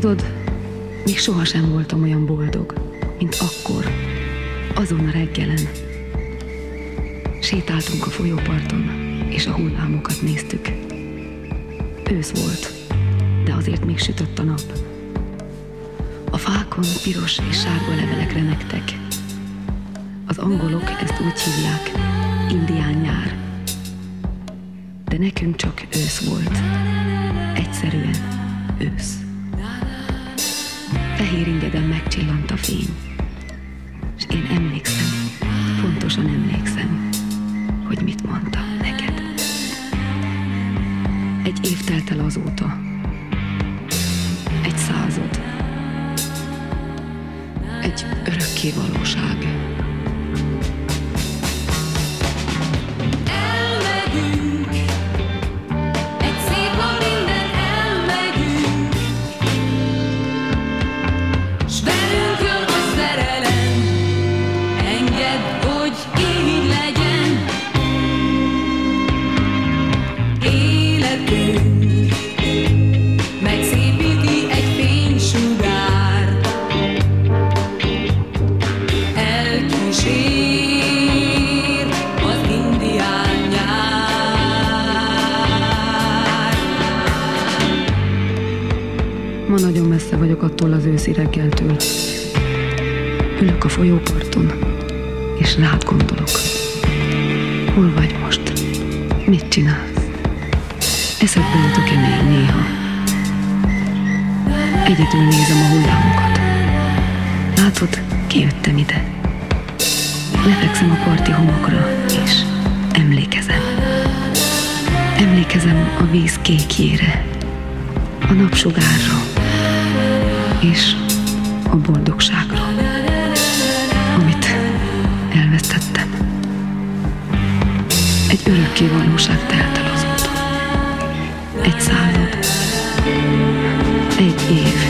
Tudod, még sohasem voltam olyan boldog, mint akkor, azon a reggelen. Sétáltunk a folyóparton, és a hullámokat néztük. Ősz volt, de azért még sütött a nap. A fákon piros és sárga levelek remegtek. Az angolok ezt úgy hívják, indián nyár. De nekünk csak ősz volt. Egyszerűen ősz. Fehér ingeden megcsillant a fény. És én emlékszem, pontosan emlékszem, hogy mit mondtam neked. Egy év telt el azóta. Egy század. Egy örökké valóság. Ma nagyon messze vagyok attól az őszi reggeltől. Ülök a folyóparton, és rád gondolok. Hol vagy most? Mit csinálsz? Eszedbe jutok-e még néha? Egyedül nézem a hullámokat. Látod, kijöttem ide. Lefekszem a parti homokra, és emlékezem. Emlékezem a víz kékjére, a napsugárra, és a boldogságra, amit elvesztettem. Egy örökké valóság telt el azóta. Egy század. Egy év.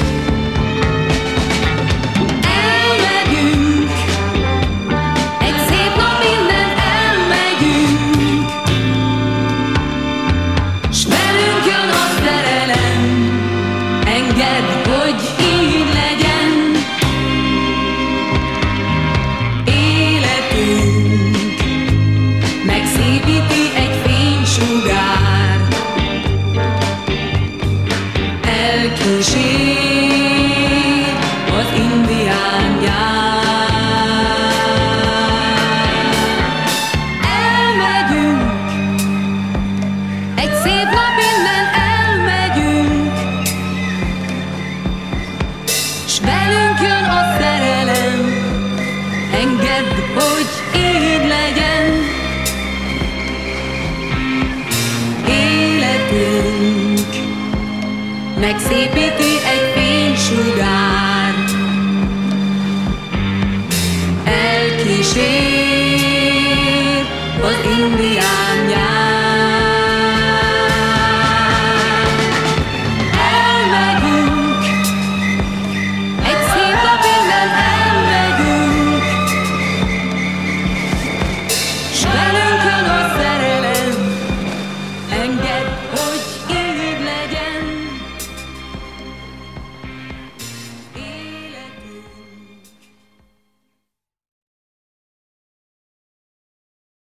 Megszépíti egy fénysugár, elkísér az indián.